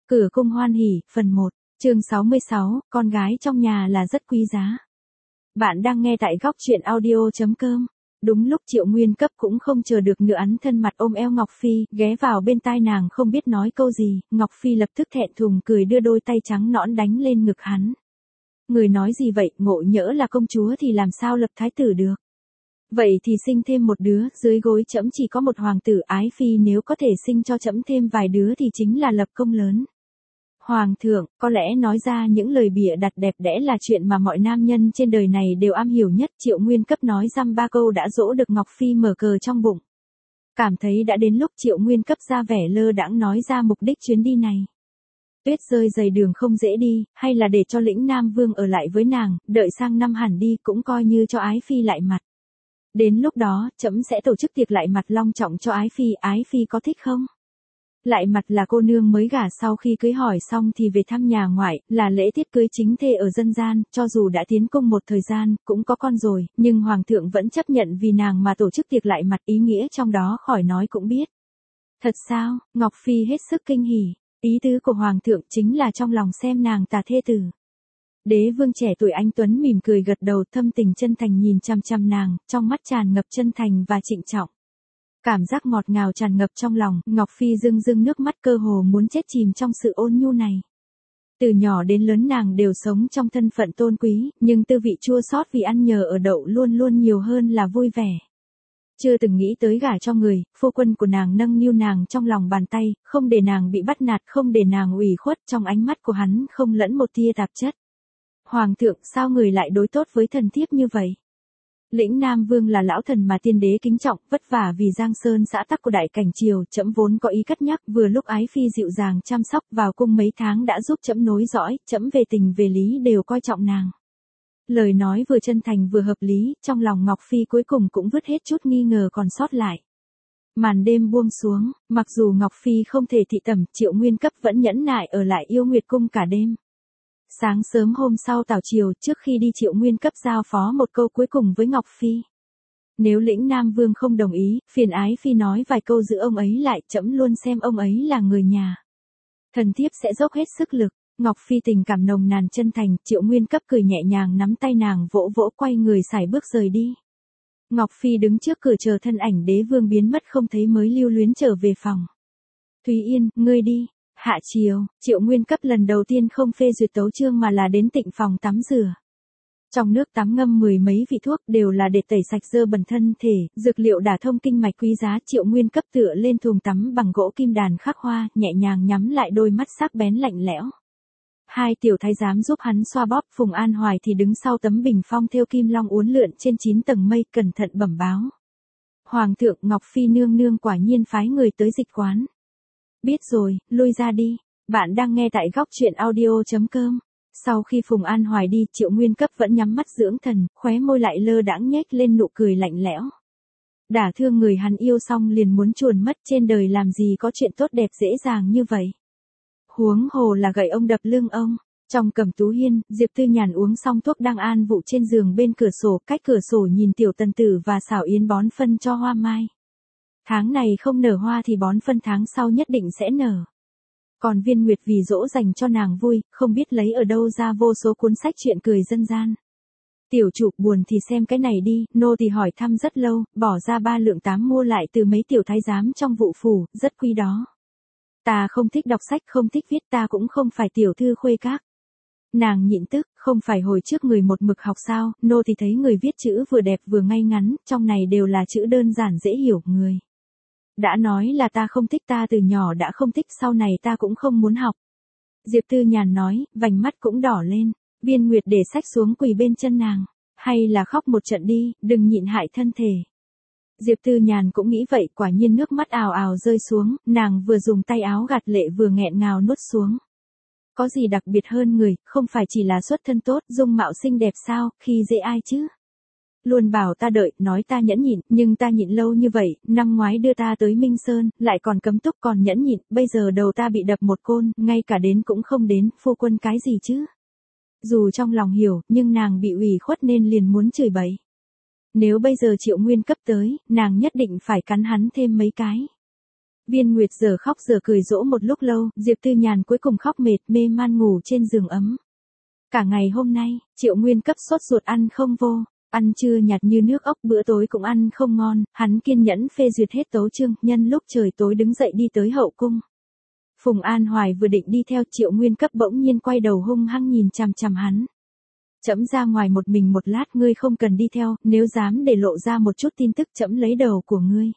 Cửa cung hoan hỉ, phần 1, chương 66, con gái trong nhà là rất quý giá. Bạn đang nghe tại góc truyện audio.com. Đúng lúc Triệu Nguyên Cấp cũng không chờ được nữa ắn thân mặt ôm eo Ngọc Phi, ghé vào bên tai nàng không biết nói câu gì, Ngọc Phi lập tức thẹn thùng cười đưa đôi tay trắng nõn đánh lên ngực hắn. Người nói gì vậy, ngộ nhỡ là công chúa thì làm sao lập thái tử được. Vậy thì sinh thêm một đứa, dưới gối trẫm chỉ có một hoàng tử, ái phi nếu có thể sinh cho trẫm thêm vài đứa thì chính là lập công lớn. Hoàng thượng, có lẽ nói ra những lời bịa đặt đẹp đẽ là chuyện mà mọi nam nhân trên đời này đều am hiểu nhất. Triệu Nguyên Cấp nói dăm ba câu đã dỗ được Ngọc Phi mở cờ trong bụng. Cảm thấy đã đến lúc Triệu Nguyên Cấp ra vẻ lơ đãng nói ra mục đích chuyến đi này. Tuyết rơi dày đường không dễ đi, hay là để cho lĩnh Nam Vương ở lại với nàng, đợi sang năm hẳn đi cũng coi như cho ái phi lại mặt. Đến lúc đó, trẫm sẽ tổ chức tiệc lại mặt long trọng cho ái phi có thích không? Lại mặt là cô nương mới gả sau khi cưới hỏi xong thì về thăm nhà ngoại, là lễ tiết cưới chính thê ở dân gian, cho dù đã tiến cung một thời gian, cũng có con rồi, nhưng hoàng thượng vẫn chấp nhận vì nàng mà tổ chức tiệc lại mặt, ý nghĩa trong đó khỏi nói cũng biết. Thật sao? Ngọc Phi hết sức kinh hỉ, ý tứ của hoàng thượng chính là trong lòng xem nàng tà thê tử. Đế vương trẻ tuổi anh tuấn mỉm cười gật đầu, thâm tình chân thành nhìn chăm chăm nàng, trong mắt tràn ngập chân thành và trịnh trọng. Cảm giác ngọt ngào tràn ngập trong lòng, Ngọc Phi rưng rưng nước mắt cơ hồ muốn chết chìm trong sự ôn nhu này. Từ nhỏ đến lớn nàng đều sống trong thân phận tôn quý, nhưng tư vị chua xót vì ăn nhờ ở đậu luôn luôn nhiều hơn là vui vẻ. Chưa từng nghĩ tới gả cho người, phu quân của nàng nâng niu nàng trong lòng bàn tay, không để nàng bị bắt nạt, không để nàng ủy khuất, trong ánh mắt của hắn không lẫn một tia tạp chất. Hoàng thượng, sao người lại đối tốt với thần thiếp như vậy? Lĩnh Nam Vương là lão thần mà tiên đế kính trọng, vất vả vì giang sơn xã tắc của đại cảnh triều, trẫm vốn có ý cất nhắc, vừa lúc ái phi dịu dàng chăm sóc vào cung mấy tháng đã giúp trẫm nối dõi, trẫm về tình về lý đều coi trọng nàng. Lời nói vừa chân thành vừa hợp lý, trong lòng Ngọc Phi cuối cùng cũng vứt hết chút nghi ngờ còn sót lại. Màn đêm buông xuống, mặc dù Ngọc Phi không thể thị tẩm, Triệu Nguyên Cấp vẫn nhẫn nại ở lại Yêu Nguyệt cung cả đêm. Sáng sớm hôm sau tảo chiều, trước khi đi Triệu Nguyên Cấp giao phó một câu cuối cùng với Ngọc Phi. Nếu lĩnh Nam Vương không đồng ý, phiền ái phi nói vài câu giữ ông ấy lại, trẫm luôn xem ông ấy là người nhà. Thần thiếp sẽ dốc hết sức lực. Ngọc Phi tình cảm nồng nàn chân thành, Triệu Nguyên Cấp cười nhẹ nhàng nắm tay nàng vỗ vỗ quay người sải bước rời đi. Ngọc Phi đứng trước cửa chờ thân ảnh đế vương biến mất không thấy mới lưu luyến trở về phòng. Thúy Yên, ngươi đi. Hạ chiều, Triệu Nguyên Cấp lần đầu tiên không phê duyệt tấu chương mà là đến tịnh phòng tắm rửa. Trong nước tắm ngâm mười mấy vị thuốc đều là để tẩy sạch dơ bẩn thân thể, dược liệu đả thông kinh mạch quý giá. Triệu Nguyên Cấp tựa lên thùng tắm bằng gỗ kim đàn khắc hoa, nhẹ nhàng nhắm lại đôi mắt sắc bén lạnh lẽo. Hai tiểu thái giám giúp hắn xoa bóp, Phùng An Hoài thì đứng sau tấm bình phong thêu kim long uốn lượn trên 9 tầng mây, cẩn thận bẩm báo. Hoàng thượng, Ngọc Phi nương nương quả nhiên phái người tới dịch quán. Biết rồi, lui ra đi. Bạn đang nghe tại góc truyện audio.com. Sau khi Phùng An Hoài đi, Triệu Nguyên Cấp vẫn nhắm mắt dưỡng thần, khóe môi lại lơ đãng nhếch lên nụ cười lạnh lẽo. Đả thương người hắn yêu xong liền muốn chuồn mất, trên đời làm gì có chuyện tốt đẹp dễ dàng như vậy. Huống hồ là gậy ông đập lưng ông. Trong Cẩm Tú Hiên, Diệp Tư Nhàn uống xong thuốc đang an vụ trên giường bên cửa sổ, cách cửa sổ nhìn Tiểu Tần Tử và Xảo Yến bón phân cho hoa mai. Tháng này không nở hoa thì bón phân tháng sau nhất định sẽ nở. Còn Viên Nguyệt vì dỗ dành cho nàng vui, không biết lấy ở đâu ra vô số cuốn sách chuyện cười dân gian. Tiểu chủ buồn thì xem cái này đi, nô thì hỏi thăm rất lâu, bỏ ra 3 lượng 8 mua lại từ mấy tiểu thái giám trong vụ phủ, rất quý đó. Ta không thích đọc sách, không thích viết, ta cũng không phải tiểu thư khuê các. Nàng nhịn tức, không phải hồi trước người một mực học sao, nô thì thấy người viết chữ vừa đẹp vừa ngay ngắn, trong này đều là chữ đơn giản dễ hiểu người. Đã nói là ta không thích, ta từ nhỏ đã không thích, sau này ta cũng không muốn học. Diệp Tư Nhàn nói, vành mắt cũng đỏ lên. Viên Nguyệt để sách xuống quỳ bên chân nàng. Hay là khóc một trận đi, đừng nhịn hại thân thể. Diệp Tư Nhàn cũng nghĩ vậy, quả nhiên nước mắt ào ào rơi xuống, nàng vừa dùng tay áo gạt lệ vừa nghẹn ngào nuốt xuống. Có gì đặc biệt hơn người, không phải chỉ là xuất thân tốt, dung mạo xinh đẹp sao, khi dễ ai chứ? Luôn bảo ta đợi, nói ta nhẫn nhịn, nhưng ta nhịn lâu như vậy, năm ngoái đưa ta tới Minh Sơn, lại còn cấm túc còn nhẫn nhịn, bây giờ đầu ta bị đập một côn, ngay cả đến cũng không đến, phu quân cái gì chứ? Dù trong lòng hiểu, nhưng nàng bị ủy khuất nên liền muốn chửi bậy. Nếu bây giờ Triệu Nguyên Cấp tới, nàng nhất định phải cắn hắn thêm mấy cái. Viên Nguyệt giờ khóc giờ cười dỗ một lúc lâu, Diệp Tư Nhàn cuối cùng khóc mệt mê man ngủ trên giường ấm. Cả ngày hôm nay, Triệu Nguyên cấp sốt ruột ăn không vô, ăn trưa nhạt như nước ốc, bữa tối cũng ăn không ngon, hắn kiên nhẫn phê duyệt hết tấu chương, nhân lúc trời tối đứng dậy đi tới hậu cung. Phùng An Hoài vừa định đi theo, Triệu Nguyên cấp bỗng nhiên quay đầu hung hăng nhìn chằm chằm hắn. Trẫm ra ngoài một mình một lát, ngươi không cần đi theo, nếu dám để lộ ra một chút tin tức trẫm lấy đầu của ngươi.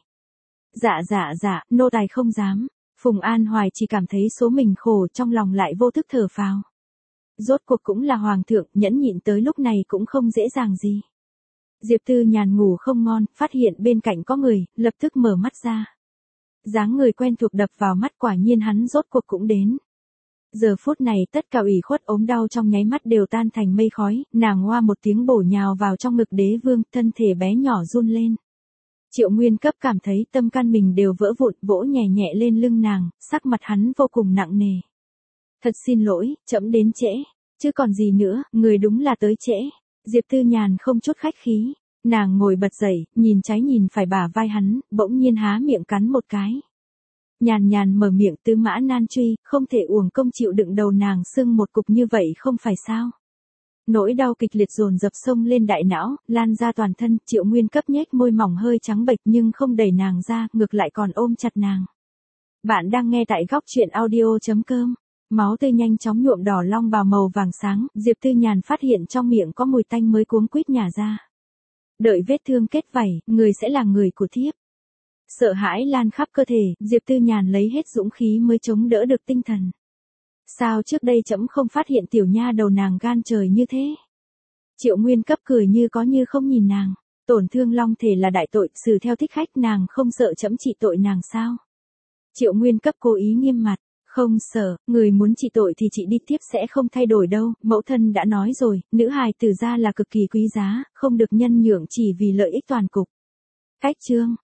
Dạ, nô tài không dám. Phùng An Hoài chỉ cảm thấy số mình khổ, trong lòng lại vô thức thở phào. Rốt cuộc cũng là hoàng thượng, nhẫn nhịn tới lúc này cũng không dễ dàng gì. Diệp Tư Nhàn ngủ không ngon, phát hiện bên cạnh có người, lập tức mở mắt ra. Dáng người quen thuộc đập vào mắt, quả nhiên hắn rốt cuộc cũng đến. Giờ phút này tất cả ủy khuất ốm đau trong nháy mắt đều tan thành mây khói, nàng hoa một tiếng bổ nhào vào trong ngực đế vương, thân thể bé nhỏ run lên. Triệu Nguyên cấp cảm thấy tâm can mình đều vỡ vụn, vỗ nhẹ nhẹ lên lưng nàng, sắc mặt hắn vô cùng nặng nề. Thật xin lỗi, trẫm đến trễ, chứ còn gì nữa, người đúng là tới trễ. Diệp Tư Nhàn không chút khách khí, nàng ngồi bật dậy, nhìn trái nhìn phải bả vai hắn, bỗng nhiên há miệng cắn một cái. Nhàn mở miệng, Tư Mã Nan Truy, không thể uổng công chịu đựng đầu nàng sưng một cục như vậy không phải sao. Nỗi đau kịch liệt dồn dập xông lên đại não, lan ra toàn thân, Triệu Nguyên cấp nhếch môi mỏng hơi trắng bệch nhưng không đẩy nàng ra, ngược lại còn ôm chặt nàng. Bạn đang nghe tại góc truyện audio.com. Máu tươi nhanh chóng nhuộm đỏ long bào màu vàng sáng, Diệp Tư Nhàn phát hiện trong miệng có mùi tanh mới cuống quýt nhả ra. Đợi vết thương kết vảy, người sẽ là người của thiếp. Sợ hãi lan khắp cơ thể, Diệp Tư Nhàn lấy hết dũng khí mới chống đỡ được tinh thần. Sao trước đây trẫm không phát hiện tiểu nha đầu nàng gan trời như thế? Triệu Nguyên cấp cười như có như không nhìn nàng. Tổn thương long thể là đại tội, xử theo thích khách, nàng không sợ trẫm trị tội nàng sao? Triệu Nguyên cấp cố ý nghiêm mặt. Không sợ, người muốn trị tội thì chị đi tiếp sẽ không thay đổi đâu, mẫu thân đã nói rồi, nữ hài tử gia là cực kỳ quý giá, không được nhân nhượng chỉ vì lợi ích toàn cục. Cách chương.